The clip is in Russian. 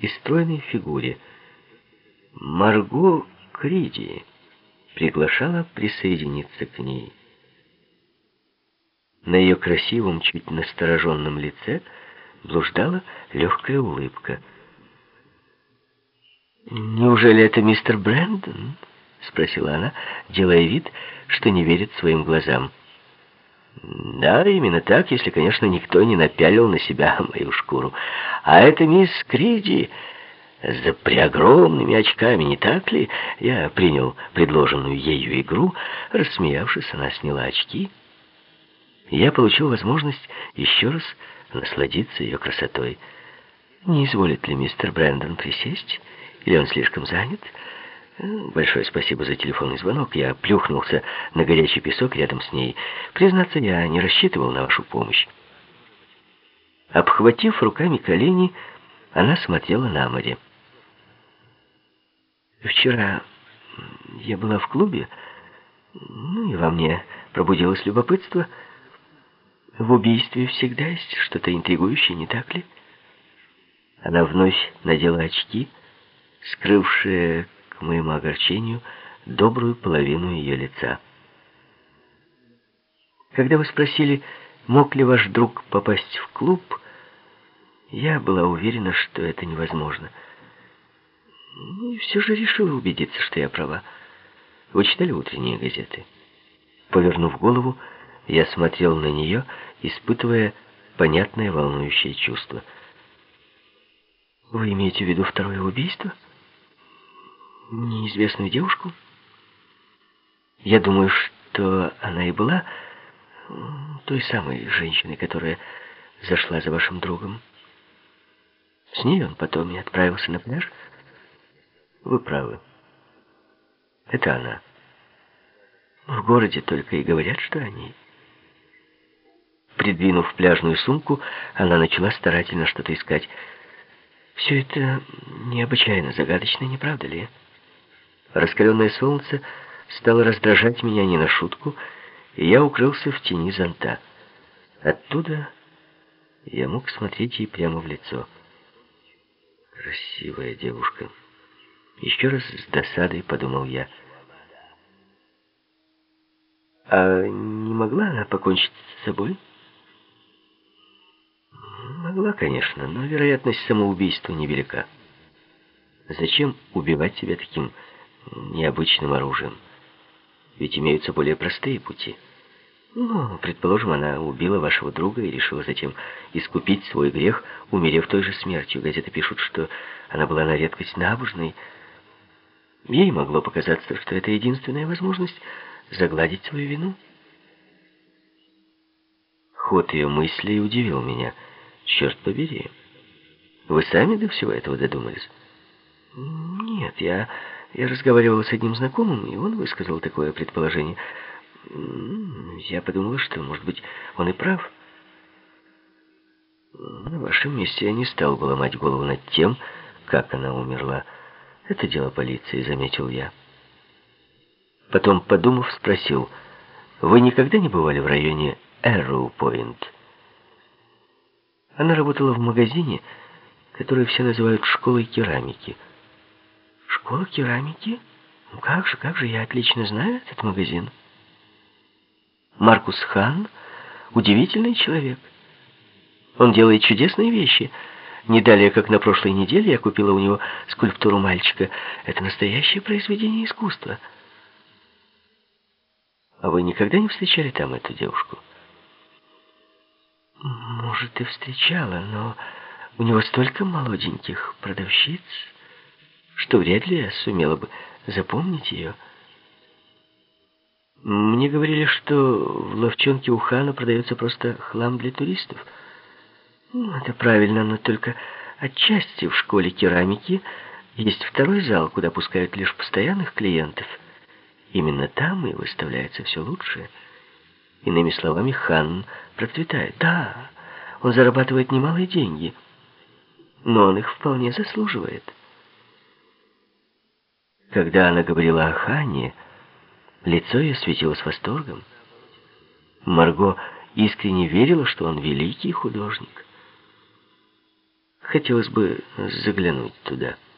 и стройной фигуре. Марго Криди приглашала присоединиться к ней. На ее красивом, чуть настороженном лице блуждала легкая улыбка. «Неужели это мистер Брэндон?» — спросила она, делая вид, что не верит своим глазам. «Да, именно так, если, конечно, никто не напялил на себя мою шкуру. А это мисс Криди за преогромными очками, не так ли?» Я принял предложенную ею игру. Рассмеявшись, она сняла очки. Я получил возможность еще раз насладиться ее красотой. «Не изволит ли мистер Брэндон присесть? Или он слишком занят?» «Большое спасибо за телефонный звонок». Я плюхнулся на горячий песок рядом с ней. «Признаться, я не рассчитывал на вашу помощь». Обхватив руками колени, она смотрела на море. «Вчера я была в клубе, и во мне пробудилось любопытство. В убийстве всегда есть что-то интригующее, не так ли?» Она вновь надела очки, скрывшие, к моему огорчению, добрую половину ее лица. «Когда вы спросили, мог ли ваш друг попасть в клуб, я была уверена, что это невозможно. И все же решила убедиться, что я права. Вы читали утренние газеты?» Повернув голову, я смотрел на нее, испытывая понятное волнующее чувство. «Вы имеете в виду второе убийство? Неизвестную девушку?» «Я думаю, что она и была той самой женщиной, которая зашла за вашим другом. С ней он потом и отправился на пляж?» «Вы правы. Это она. В городе только и говорят, что о ней». Придвинув пляжную сумку, она начала старательно что-то искать. «Все это необычайно загадочно, не правда ли?» Раскаленное солнце стало раздражать меня не на шутку, и я укрылся в тени зонта. Оттуда я мог смотреть ей прямо в лицо. «Красивая девушка». Еще раз с досадой подумал я. «А не могла она покончить с собой?» «Могла, конечно, но вероятность самоубийства невелика. Зачем убивать себя таким необычным оружием? Ведь имеются более простые пути. Ну, предположим, она убила вашего друга и решила затем искупить свой грех, умерев той же смертью. Газеты пишут, что она была на редкость набожной. Ей могло показаться, что это единственная возможность загладить свою вину». Ход ее мыслей удивил меня. «Черт побери, вы сами до всего этого додумались?» «Нет, я разговаривал с одним знакомым, и он высказал такое предположение. Я подумала, что, может быть, он и прав. На вашем месте я не стал бы ломать голову над тем, как она умерла. Это дело полиции», — заметил я. Потом, подумав, спросил: «Вы никогда не бывали в районе Эрроу-Пойнт?» Она работала в магазине, который все называют школой керамики. «Школа керамики? Ну как же, я отлично знаю этот магазин. Маркус Хан — удивительный человек. Он делает чудесные вещи. Не далее, как на прошлой неделе, я купила у него скульптуру мальчика. Это настоящее произведение искусства». «А вы никогда не встречали там эту девушку?» «Может, и встречала, но у него столько молоденьких продавщиц, что вряд ли я сумела бы запомнить ее. Мне говорили, что в ловчонке у Хана продается просто хлам для туристов. Это правильно, но только отчасти. В школе керамики есть второй зал, куда пускают лишь постоянных клиентов. Именно там и выставляется все лучшее. Иными словами, Хан процветает. Да, он зарабатывает немалые деньги, но он их вполне заслуживает». Когда она говорила о Хане, лицо ее светилось восторгом. Марго искренне верила, что он великий художник. Хотелось бы заглянуть туда».